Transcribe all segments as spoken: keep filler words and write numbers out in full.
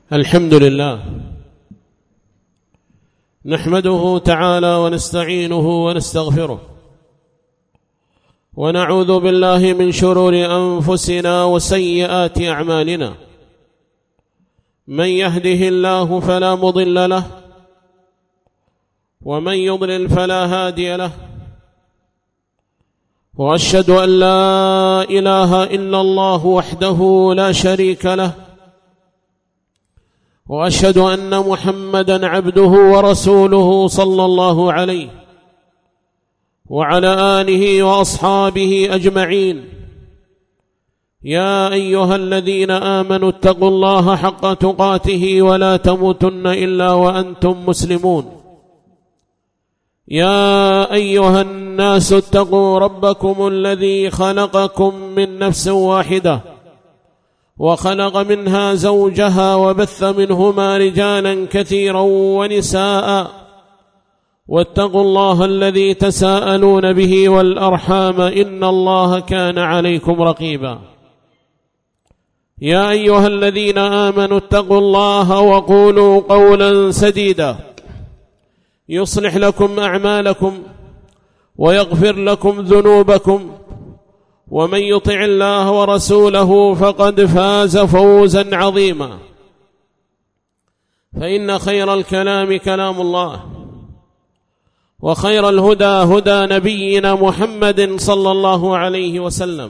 الحمد لله نحمده تعالى ونستعينه ونستغفره ونعوذ بالله من شرور أنفسنا وسيئات أعمالنا. من يهده الله فلا مضل له ومن يضلل فلا هادي له، وأشهد أن لا إله إلا الله وحده لا شريك له، وأشهد أن محمدًا عبده ورسوله صلى الله عليه وعلى آله وأصحابه أجمعين. يا أيها الذين آمنوا اتقوا الله حق تقاته ولا تموتن إلا وأنتم مسلمون. يا أيها الناس اتقوا ربكم الذي خلقكم من نفس واحدة وخلق منها زوجها وبث منهما رجالا كثيرا ونساء، واتقوا الله الذي تساءلون به والأرحام إن الله كان عليكم رقيبا. يا أيها الذين آمنوا اتقوا الله وقولوا قولا سديدا يصلح لكم أعمالكم ويغفر لكم ذنوبكم، ومن يطع الله ورسوله فقد فاز فوزا عظيما. فإن خير الكلام كلام الله، وخير الهدى هدى نبينا محمد صلى الله عليه وسلم،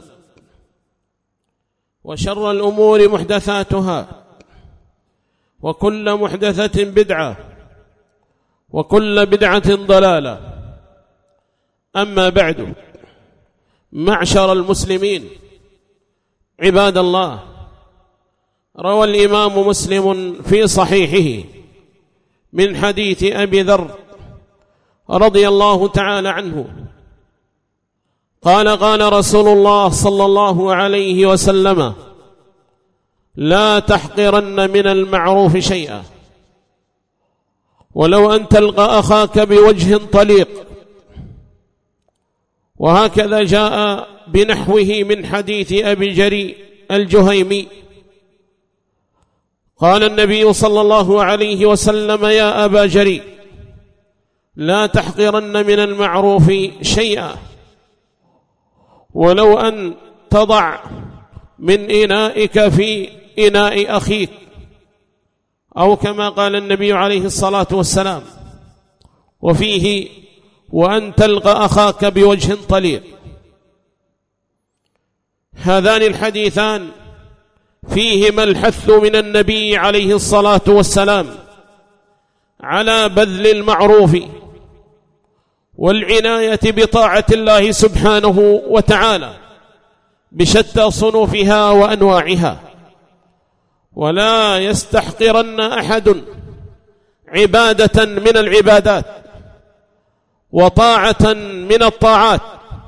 وشر الأمور محدثاتها، وكل محدثة بدعة، وكل بدعة ضلالة. أما بعد، معشر المسلمين عباد الله، روى الإمام مسلم في صحيحه من حديث أبي ذر رضي الله تعالى عنه قال: قال رسول الله صلى الله عليه وسلم: لا تحقرن من المعروف شيئا، ولو أن تلقى أخاك بوجه طليق. وهكذا جاء بنحوه من حديث أبي جريء الجهيمي قال النبي صلى الله عليه وسلم: يا أبا جريء، لا تحقرن من المعروف شيئا، ولو أن تضع من إنائك في إناء أخيك، أو كما قال النبي عليه الصلاة والسلام. وفيه: وأن تلقى أخاك بوجه طليق. هذان الحديثان فيهما الحث من النبي عليه الصلاة والسلام على بذل المعروف والعناية بطاعة الله سبحانه وتعالى بشتى صنوفها وأنواعها. ولا يستحقرن أحد عبادة من العبادات وطاعة من الطاعات،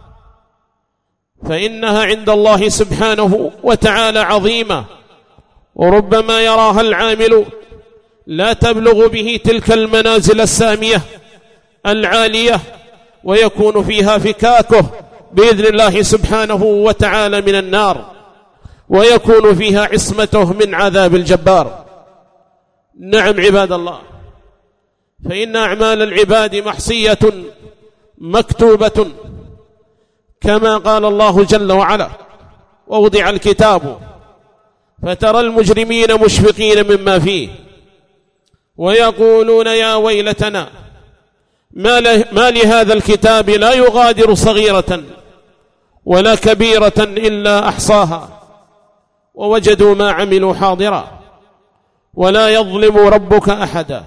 فإنها عند الله سبحانه وتعالى عظيمة، وربما يراها العامل لا تبلغ به تلك المنازل السامية العالية، ويكون فيها فكاكه بإذن الله سبحانه وتعالى من النار، ويكون فيها عصمته من عذاب الجبار. نعم عباد الله، فإن أعمال العباد محصية مكتوبة، كما قال الله جل وعلا: ووضع الكتاب فترى المجرمين مشفقين مما فيه ويقولون يا ويلتنا ما لهذا الكتاب لا يغادر صغيرة ولا كبيرة إلا أحصاها ووجدوا ما عملوا حاضرا ولا يظلم ربك أحدا.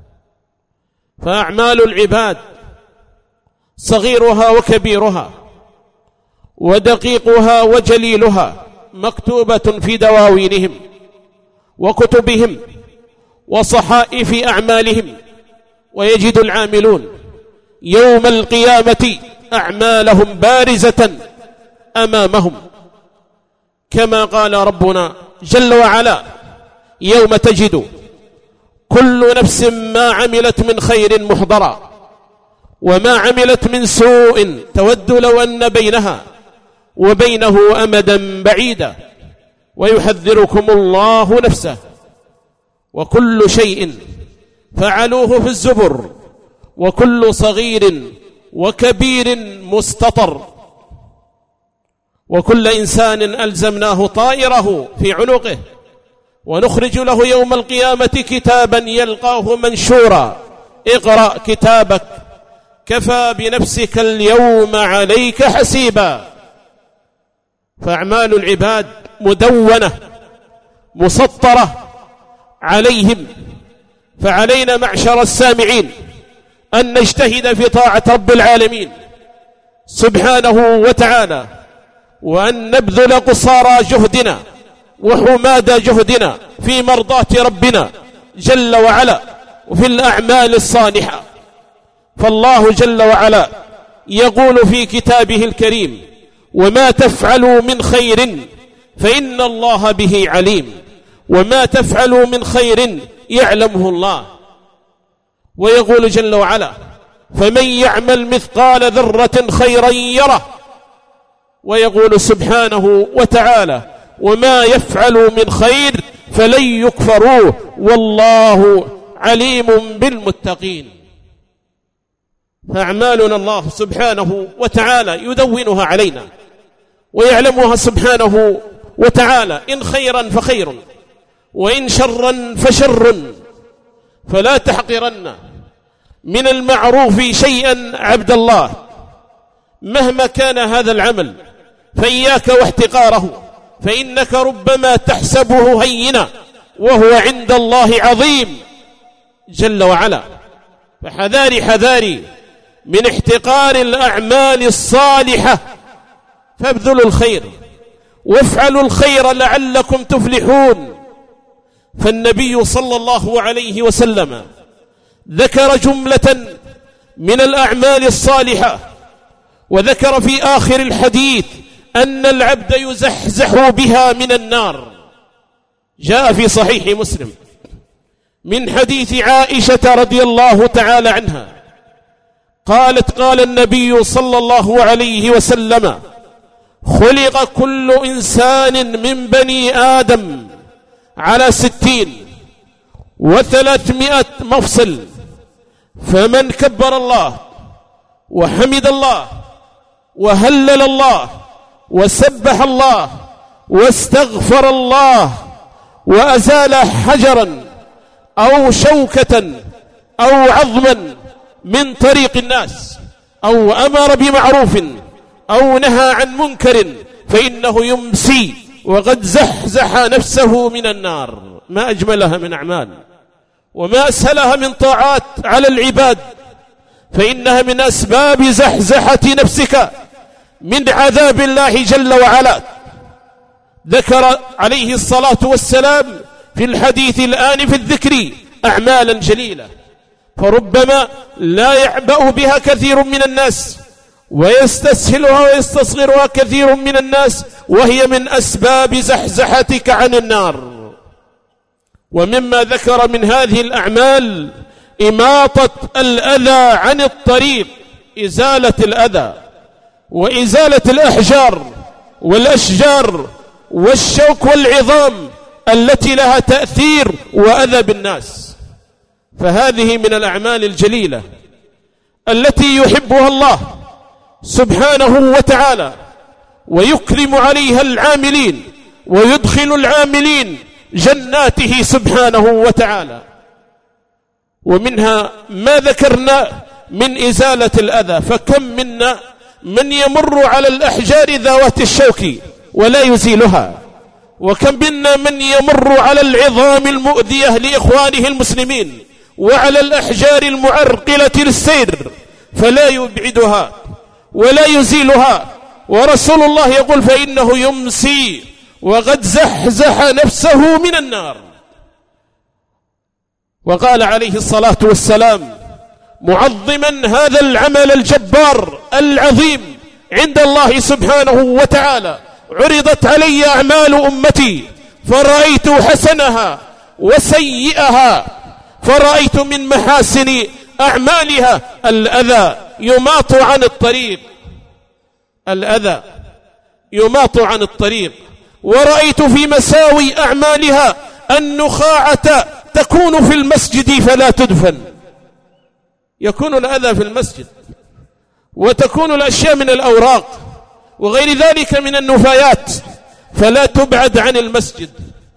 فأعمال العباد صغيرها وكبيرها ودقيقها وجليلها مكتوبة في دواوينهم وكتبهم وصحائف أعمالهم، ويجد العاملون يوم القيامة أعمالهم بارزة أمامهم، كما قال ربنا جل وعلا: يوم تجد كل نفس ما عملت من خير محضرا وما عملت من سوء تود لو أن بينها وبينه أمدا بعيدا ويحذركم الله نفسه وكل شيء فعلوه في الزبر، وكل صغير وكبير مستطر، وكل إنسان ألزمناه طائره في عنقه، ونخرج له يوم القيامة كتابا يلقاه منشورا، اقرأ كتابك كفى بنفسك اليوم عليك حسيبا. فأعمال العباد مدونة مسطرة عليهم، فعلينا معشر السامعين أن نجتهد في طاعة رب العالمين سبحانه وتعالى، وأن نبذل قصارى جهدنا وحماد جهدنا في مرضاة ربنا جل وعلا وفي الأعمال الصالحة. فالله جل وعلا يقول في كتابه الكريم: وما تفعلوا من خير فإن الله به عليم، وما تفعلوا من خير يعلمه الله. ويقول جل وعلا: فمن يعمل مثقال ذرة خيرا يره. ويقول سبحانه وتعالى: وما يفعلوا من خير فلن يكفروه والله عليم بالمتقين. فأعمالنا الله سبحانه وتعالى يدونها علينا ويعلمها سبحانه وتعالى، إن خيرا فخير وإن شرا فشر. فلا تحقرن من المعروف شيئا عبد الله مهما كان هذا العمل، فإياك واحتقاره، فإنك ربما تحسبه هينا وهو عند الله عظيم جل وعلا. فحذاري حذاري من احتقار الأعمال الصالحة، فابذلوا الخير وافعلوا الخير لعلكم تفلحون. فالنبي صلى الله عليه وسلم ذكر جملة من الأعمال الصالحة، وذكر في آخر الحديث أن العبد يزحزح بها من النار. جاء في صحيح مسلم من حديث عائشة رضي الله تعالى عنها قالت: قال النبي صلى الله عليه وسلم: خلق كل إنسان من بني آدم على ستين وثلاثمائة مفصل، فمن كبر الله وحمد الله وهلل الله وسبح الله واستغفر الله وأزال حجرا أو شوكة أو عظما من طريق الناس، أو أمر بمعروف أو نهى عن منكر، فإنه يمسي وقد زحزح نفسه من النار. ما أجملها من أعمال وما أسهلها من طاعات على العباد، فإنها من أسباب زحزحة نفسك من عذاب الله جل وعلا. ذكر عليه الصلاة والسلام في الحديث الآن في الذكر أعمالا جليلة، فربما لا يعبأ بها كثير من الناس ويستسهلها ويستصغرها كثير من الناس، وهي من أسباب زحزحتك عن النار. ومما ذكر من هذه الأعمال إماطة الأذى عن الطريق، إزالة الأذى وإزالة الأحجار والأشجار والشوك والعظام التي لها تأثير وأذى بالناس. فهذه من الأعمال الجليلة التي يحبها الله سبحانه وتعالى، ويكرم عليها العاملين ويدخل العاملين جناته سبحانه وتعالى. ومنها ما ذكرنا من إزالة الأذى، فكم منا من يمر على الأحجار ذوات الشوك ولا يزيلها، وكم منا من يمر على العظام المؤذية لإخوانه المسلمين وعلى الأحجار المعرقلة للسير فلا يبعدها ولا يزيلها. ورسول الله يقول: فإنه يمسي وقد زحزح نفسه من النار. وقال عليه الصلاة والسلام معظما هذا العمل الجبار العظيم عند الله سبحانه وتعالى: عرضت علي أعمال أمتي فرأيت حسنها وسيئها، فرأيت من محاسن أعمالها الأذى يماط عن الطريق، الأذى يماط عن الطريق، ورأيت في مساوي أعمالها النخاعة تكون في المسجد فلا تدفن. يكون الأذى في المسجد، وتكون الأشياء من الأوراق وغير ذلك من النفايات فلا تبعد عن المسجد.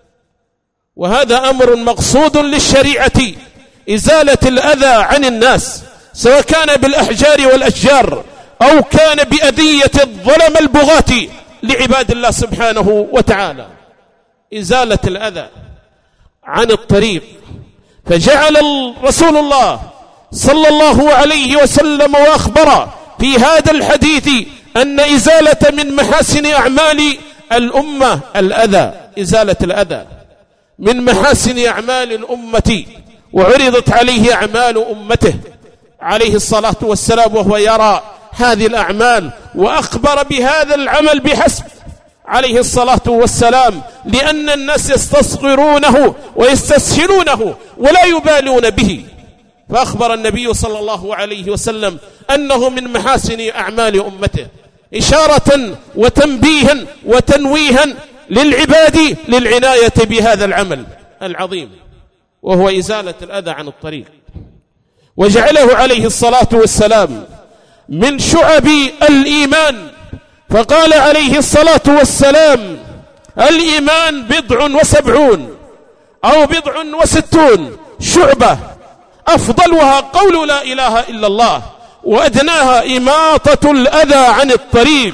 وهذا أمر مقصود للشريعة، إزالة الأذى عن الناس، سواء كان بالأحجار والأشجار أو كان بأذية الظلم البغاة لعباد الله سبحانه وتعالى. إزالة الأذى عن الطريق. فجعل رسول الله صلى الله عليه وسلم وأخبر في هذا الحديث أن إزالة من محاسن أعمال الأمة الأذى، إزالة الأذى من محاسن أعمال الأمة، وعرضت عليه أعمال أمته عليه الصلاة والسلام وهو يرى هذه الأعمال، وأخبر بهذا العمل بحسب عليه الصلاة والسلام، لأن الناس يستصغرونه ويستسهلونه ولا يبالون به. فأخبر النبي صلى الله عليه وسلم أنه من محاسن أعمال أمته، إشارة وتنبيها وتنويها للعباد للعناية بهذا العمل العظيم وهو إزالة الأذى عن الطريق. وجعله عليه الصلاة والسلام من شعب الإيمان، فقال عليه الصلاة والسلام: الإيمان بضع وسبعون أو بضع وستون شعبة، أفضلها قول لا إله إلا الله، وأدناها إماطة الأذى عن الطريق،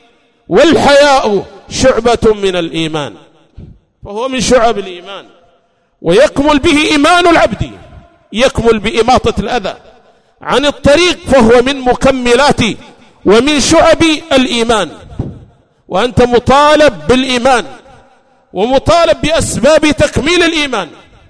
والحياء شعبة من الإيمان. فهو من شعب الإيمان، ويكمل به إيمان العبد، يكمل بإماطة الأذى عن الطريق، فهو من مكملات ومن شعب الإيمان. وأنت مطالب بالإيمان ومطالب بأسباب تكميل الإيمان.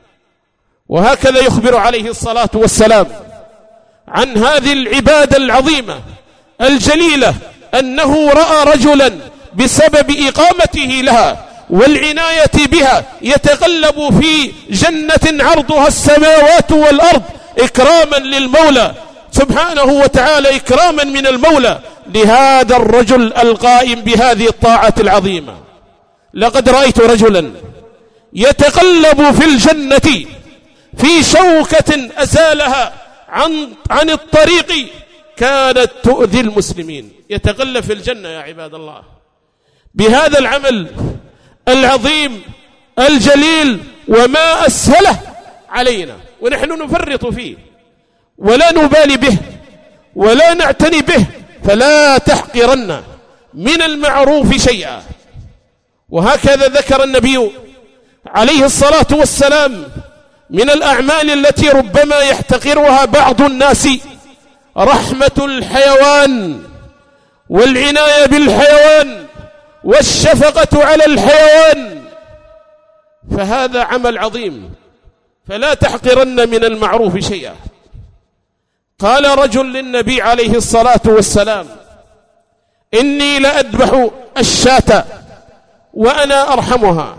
وهكذا يخبر عليه الصلاة والسلام عن هذه العبادة العظيمة الجليلة أنه رأى رجلا بسبب إقامته لها والعناية بها يتغلب في جنة عرضها السماوات والأرض إكراما للمولى سبحانه وتعالى، إكراما من المولى لهذا الرجل القائم بهذه الطاعة العظيمة. لقد رأيت رجلا يتغلب في الجنة في شوكة أزالها عن, عن الطريق كانت تؤذي المسلمين، يتغلب في الجنة يا عباد الله بهذا العمل العظيم الجليل، وما أسهله علينا ونحن نفرط فيه ولا نبالي به ولا نعتني به. فلا تحقرن من المعروف شيئا. وهكذا ذكر النبي عليه الصلاة والسلام من الأعمال التي ربما يحتقرها بعض الناس رحمة الحيوان والعناية بالحيوان والشفقة على الحيوان، فهذا عمل عظيم، فلا تحقرن من المعروف شيئا. قال رجل للنبي عليه الصلاة والسلام: إني لأذبح الشاة وأنا أرحمها،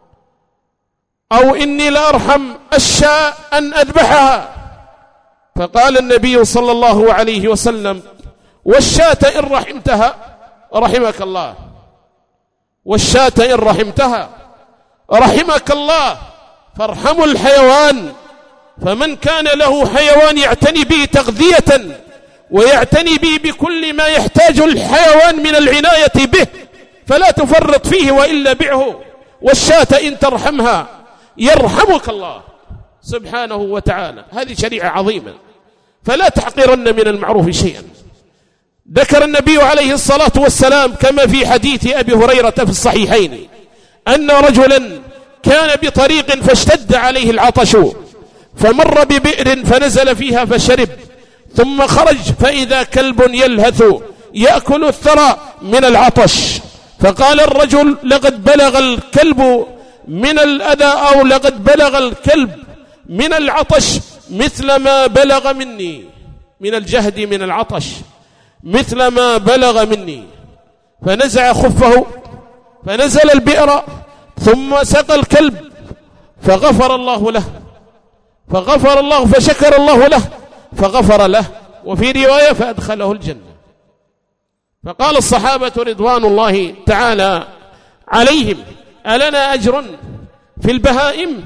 أو إني لأرحم الشاة أن أذبحها. فقال النبي صلى الله عليه وسلم: والشاة إن رحمتها رحمك الله، والشاة إن رحمتها رحمك الله. فارحموا الحيوان، فمن كان له حيوان يعتني به تغذية ويعتني به بكل ما يحتاج الحيوان من العناية به فلا تفرط فيه وإلا بعه. والشاة إن ترحمها يرحمك الله سبحانه وتعالى. هذه شريعة عظيمة، فلا تحقرن من المعروف شيئا. ذكر النبي عليه الصلاة والسلام كما في حديث أبي هريرة في الصحيحين أن رجلا كان بطريق فاشتد عليه العطش، فمر ببئر فنزل فيها فشرب، ثم خرج فإذا كلب يلهث يأكل الثرى من العطش. فقال الرجل: لقد بلغ الكلب من الأذى، أو لقد بلغ الكلب من العطش مثل ما بلغ مني، من الجهد من العطش مثل ما بلغ مني. فنزع خفه فنزل البئر ثم سقى الكلب فغفر الله له، فغفر الله فشكر الله له فغفر له، وفي رواية فأدخله الجنة. فقال الصحابة رضوان الله تعالى عليهم: ألنا أجر في البهائم؟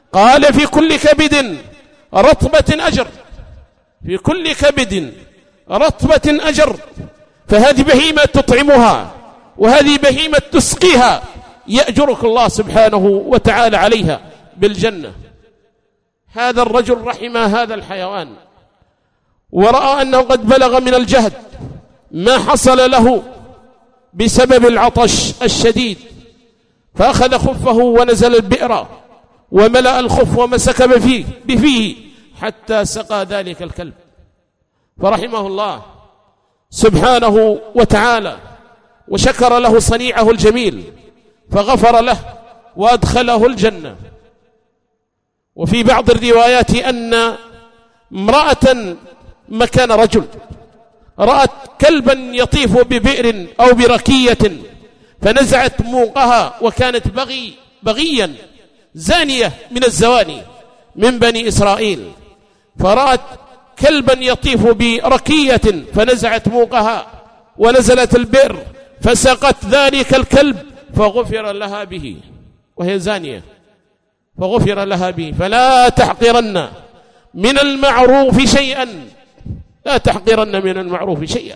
قال في كل كبد رطبة أجر، في كل كبد رطبة أجر. فهذه بهيمة تطعمها وهذه بهيمة تسقيها، يأجرك الله سبحانه وتعالى عليها بالجنة. هذا الرجل رحم هذا الحيوان ورأى أنه قد بلغ من الجهد ما حصل له بسبب العطش الشديد، فأخذ خفه ونزل البئر وملأ الخف ومسك بفيه, بفيه حتى سقى ذلك الكلب، فرحمه الله سبحانه وتعالى وشكر له صنيعه الجميل فغفر له وأدخله الجنة. وفي بعض الروايات أن امرأة مكان رجل رأت كلبا يطيف ببئر أو بركية فنزعت موقها، وكانت بغي بغيا زانية من الزواني من بني إسرائيل، فرأت كلبا يطيف بركية فنزعت موقها ونزلت البئر فسقت ذلك الكلب فغفر لها به وهي زانية، فغفر لها به. فلا تحقرن من المعروف شيئا، لا تحقرن من المعروف شيئا.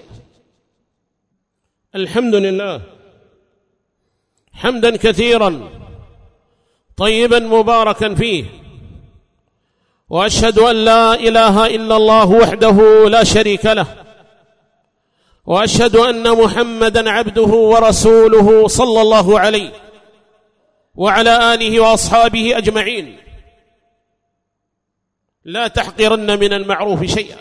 الحمد لله حمدا كثيرا طيبا مباركا فيه، وأشهد أن لا إله إلا الله وحده لا شريك له، وأشهد أن محمدا عبده ورسوله صلى الله عليه وعلى آله وأصحابه أجمعين. لا تحقرن من المعروف شيئا.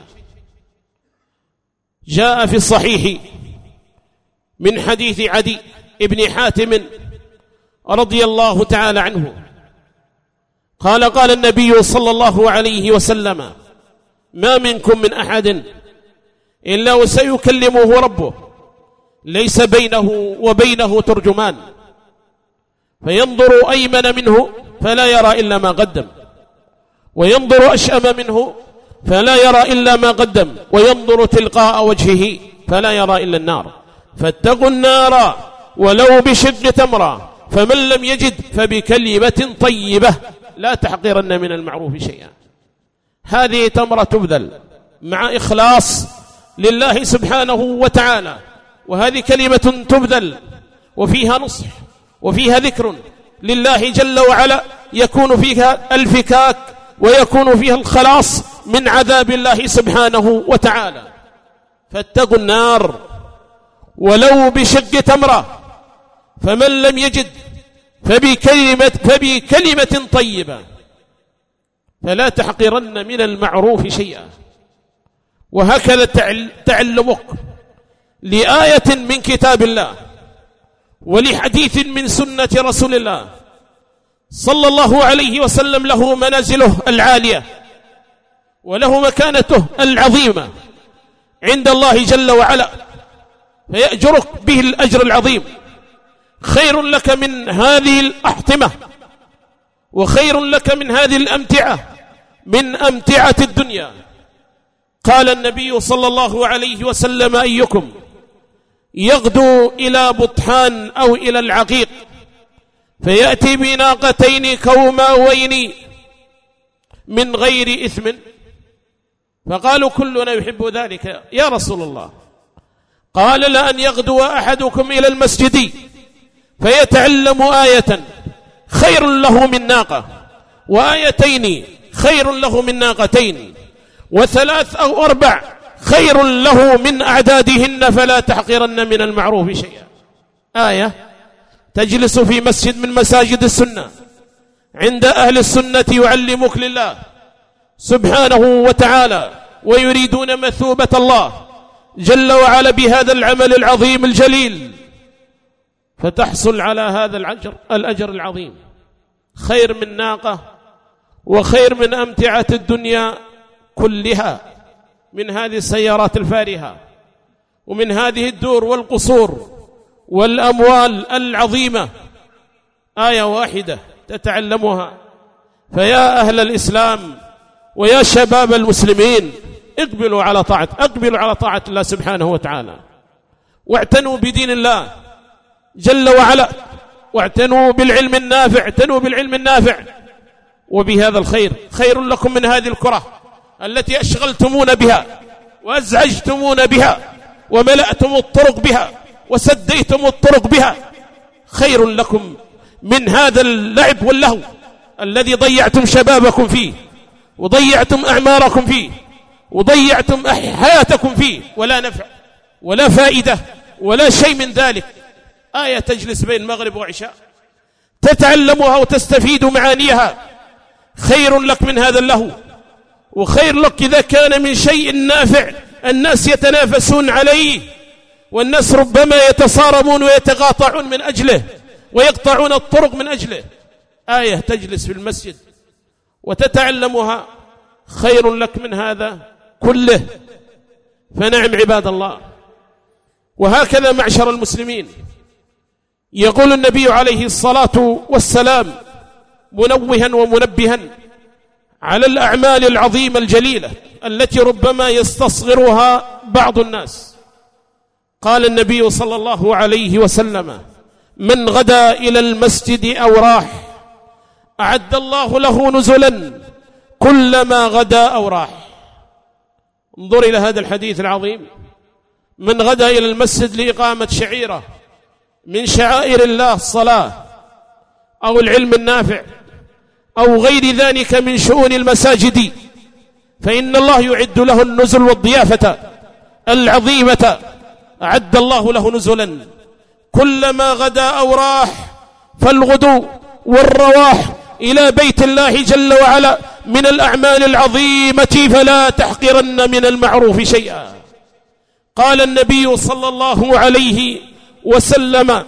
جاء في الصحيح من حديث عدي ابن حاتم رضي الله تعالى عنه قال قال النبي صلى الله عليه وسلم: ما منكم من أحد إلا وسيكلمه ربه ليس بينه وبينه ترجمان، فينظر أيمن منه فلا يرى إلا ما قدم، وينظر أشأم منه فلا يرى إلا ما قدم، وينظر تلقاء وجهه فلا يرى إلا النار. فاتقوا النار ولو بشق تمرة، فمن لم يجد فبكلمة طيبة لا تحقرن من المعروف شيئا. هذه تمرة تبذل مع إخلاص لله سبحانه وتعالى، وهذه كلمة تبذل وفيها نصح وفيها ذكر لله جل وعلا، يكون فيها الفكاك ويكون فيها الخلاص من عذاب الله سبحانه وتعالى. فاتقوا النار ولو بشق تمرة، فمن لم يجد فبكلمة, فبكلمة طيبة. فلا تحقرن من المعروف شيئا. وهكذا تعلمك لآية من كتاب الله ولحديث من سنة رسول الله صلى الله عليه وسلم له منازله العالية وله مكانته العظيمة عند الله جل وعلا، فيأجرك به الأجر العظيم. خير لك من هذه الأحطمة وخير لك من هذه الأمتعة من أمتعة الدنيا. قال النبي صلى الله عليه وسلم: أيكم يغدو إلى بطحان أو إلى العقيق فيأتي بناقتين كوماوين من غير إثم؟ فقالوا: كلنا يحب ذلك يا رسول الله. قال: لأن يغدو أحدكم إلى المسجد فيتعلم آية خير له من ناقة، وآيتين خير له من ناقتين، وثلاث أو أربع خير له من أعدادهن، فلا تحقرن من المعروف شيئا. آية تجلس في مسجد من مساجد السنة عند أهل السنة يعلمك لله سبحانه وتعالى ويريدون مثوبة الله جل وعلا بهذا العمل العظيم الجليل، فتحصل على هذا الأجر, الأجر العظيم. خير من ناقة وخير من أمتعة الدنيا كلها، من هذه السيارات الفارهة ومن هذه الدور والقصور والأموال العظيمة. آية واحدة تتعلمها. فيا أهل الإسلام ويا شباب المسلمين، اقبلوا على طاعة اقبلوا على طاعة الله سبحانه وتعالى، واعتنوا بدين الله جل وعلا، واعتنوا بالعلم النافع اعتنوا بالعلم النافع وبهذا الخير. خير لكم من هذه الكرة التي أشغلتمون بها وأزعجتمون بها وملأتم الطرق بها وسديتم الطرق بها. خير لكم من هذا اللعب واللهو الذي ضيعتم شبابكم فيه وضيعتم أعماركم فيه وضيعتم حياتكم فيه، ولا نفع ولا فائدة ولا شيء من ذلك. آية تجلس بين المغرب وعشاء تتعلمها وتستفيد معانيها، خير لك من هذا اللهو، وخير لك إذا كان من شيء نافع الناس يتنافسون عليه، والناس ربما يتصارمون ويتقاطعون من أجله ويقطعون الطرق من أجله. آية تجلس في المسجد وتتعلمها خير لك من هذا كله. فنعم عباد الله. وهكذا معشر المسلمين يقول النبي عليه الصلاة والسلام منوها ومنبها على الأعمال العظيمة الجليلة التي ربما يستصغرها بعض الناس. قال النبي صلى الله عليه وسلم: من غدا إلى المسجد أو راح أعد الله له نزلا كلما غدا أو راح. انظر إلى هذا الحديث العظيم: من غدا إلى المسجد لإقامة شعيرة من شعائر الله، الصلاة أو العلم النافع أو غير ذلك من شؤون المساجد، فإن الله يعد له النزل والضيافة العظيمة. أعد الله له نزلا كلما غدا أو راح. فالغدو والرواح إلى بيت الله جل وعلا من الأعمال العظيمة، فلا تحقرن من المعروف شيئا. قال النبي صلى الله عليه وسلم،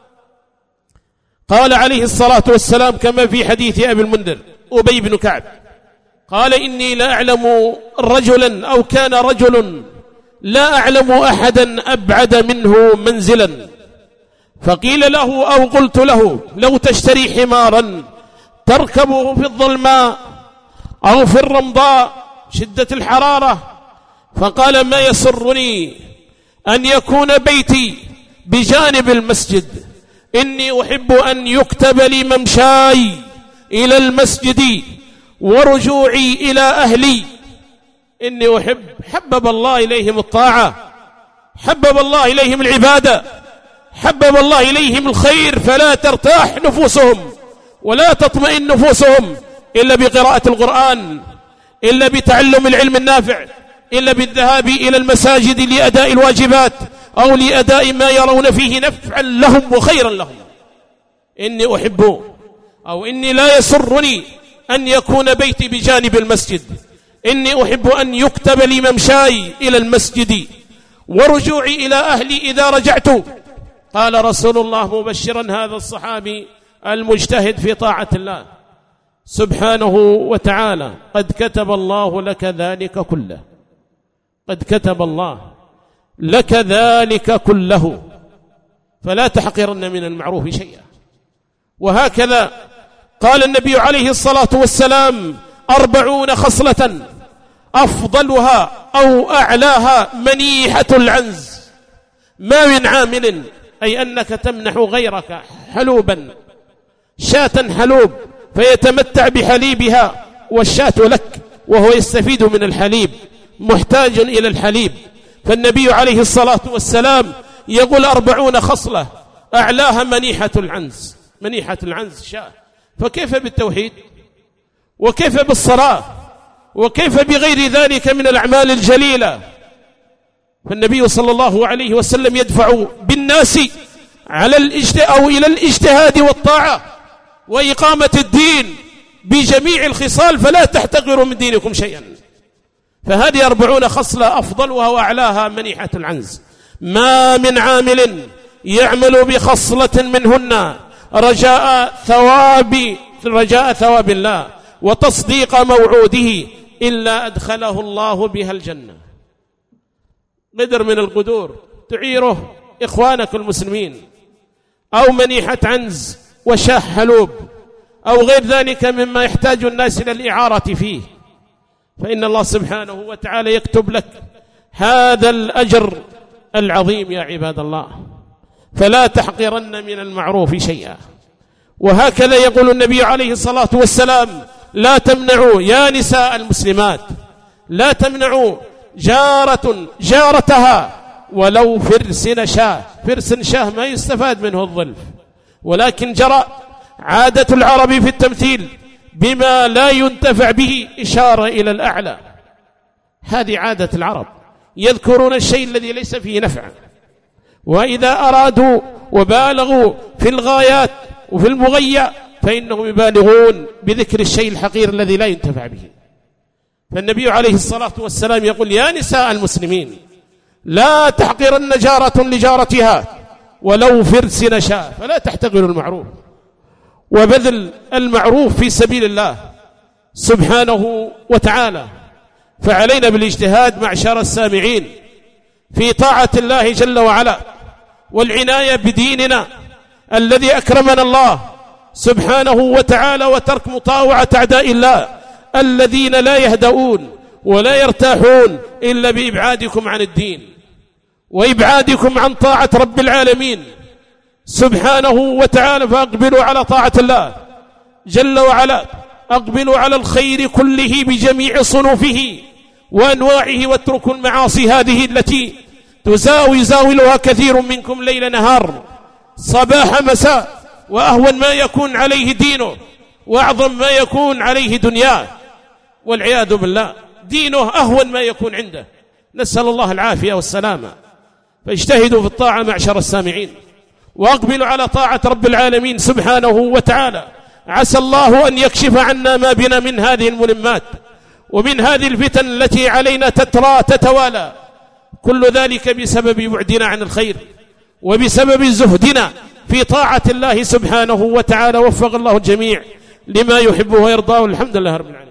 قال عليه الصلاة والسلام كما في حديث أبي المنذر أبي بن كعب قال: إني لا أعلم رجلا أو كان رجل لا أعلم أحدا أبعد منه منزلا. فقيل له أو قلت له: لو تشتري حمارا تركبه في الظلماء أو في الرمضاء شدة الحرارة. فقال: ما يسرني أن يكون بيتي بجانب المسجد، إني أحب أن يكتب لي ممشاي إلى المسجد ورجوعي إلى أهلي. إني أحب، حبب الله إليهم الطاعة، حبب الله إليهم العبادة، حبب الله إليهم الخير، فلا ترتاح نفوسهم ولا تطمئن نفوسهم إلا بقراءة القرآن، إلا بتعلم العلم النافع، إلا بالذهاب إلى المساجد لأداء الواجبات أو لأداء ما يرون فيه نفعا لهم وخيرا لهم. إني أحب أو إني لا يسرني أن يكون بيتي بجانب المسجد، إني أحب أن يكتب لي ممشاي إلى المسجد ورجوعي إلى أهلي إذا رجعت. قال رسول الله مبشرا هذا الصحابي المجتهد في طاعة الله سبحانه وتعالى: قد كتب الله لك ذلك كله، قد كتب الله لك ذلك كله، فلا تحقرن من المعروف شيئا. وهكذا قال النبي عليه الصلاة والسلام: أربعون خصلة أفضلها أو أعلاها منيحة العنز. ما من عامل، أي أنك تمنح غيرك حلوبا، شاة حلوب فيتمتع بحليبها والشاة لك وهو يستفيد من الحليب، محتاج إلى الحليب. فالنبي عليه الصلاة والسلام يقول: أربعون خصلة أعلاها منيحة العنز. منيحة العنز شاة، فكيف بالتوحيد؟ وكيف بالصلاة؟ وكيف بغير ذلك من الأعمال الجليلة؟ فالنبي صلى الله عليه وسلم يدفع بالناس على الاجتهاد أو إلى الاجتهاد والطاعة وإقامة الدين بجميع الخصال، فلا تحتقروا من دينكم شيئا. فهذه أربعون خصلة أفضلها وأعلاها منيحة العنز. ما من عامل يعمل بخصلة منهن رجاء ثواب رجاء ثواب الله وتصديق موعوده إلا أدخله الله بها الجنة. قدر من القدور تعيره إخوانك المسلمين، أو منيحة عنز وشاه حلوب أو غير ذلك مما يحتاج الناس إلى الإعارة فيه، فإن الله سبحانه وتعالى يكتب لك هذا الأجر العظيم يا عباد الله. فلا تحقرن من المعروف شيئا. وهكذا يقول النبي عليه الصلاة والسلام: لا تمنعوا يا نساء المسلمات، لا تمنعوا جارة جارتها ولو فرس شاه. فرس شاه ما يستفاد منه الظلف، ولكن جرى عادة العرب في التمثيل بما لا ينتفع به إشارة إلى الأعلى. هذه عادة العرب، يذكرون الشيء الذي ليس فيه نفع، وإذا أرادوا وبالغوا في الغايات وفي المغية فإنهم يبالغون بذكر الشيء الحقير الذي لا ينتفع به. فالنبي عليه الصلاة والسلام يقول يا نساء المسلمين لا تحقرن جارة لجارتها ولو فرس نشاء. فلا تحتقروا المعروف، وبذل المعروف في سبيل الله سبحانه وتعالى. فعلينا بالاجتهاد معشر السامعين في طاعة الله جل وعلا، والعناية بديننا الذي أكرمنا الله سبحانه وتعالى، وترك مطاوعة أعداء الله الذين لا يهدؤون ولا يرتاحون إلا بإبعادكم عن الدين وإبعادكم عن طاعة رب العالمين سبحانه وتعالى. فأقبلوا على طاعة الله جل وعلا، أقبلوا على الخير كله بجميع صنوفه وأنواعه، واتركوا المعاصي هذه التي يزاولها كثير منكم ليل نهار صباح مساء، وأهون ما يكون عليه دينه وأعظم ما يكون عليه دنياه، والعياذ بالله دينه أهون ما يكون عنده. نسأل الله العافية والسلامة. فاجتهدوا في الطاعة معشر السامعين، وأقبلوا على طاعة رب العالمين سبحانه وتعالى. عسى الله أن يكشف عنا ما بنا من هذه الملمات ومن هذه الفتن التي علينا تترى تتوالى، كل ذلك بسبب بعدنا عن الخير وبسبب زهدنا في طاعة الله سبحانه وتعالى. وفق الله الجميع لما يحبه ويرضاه. الحمد لله رب العالمين.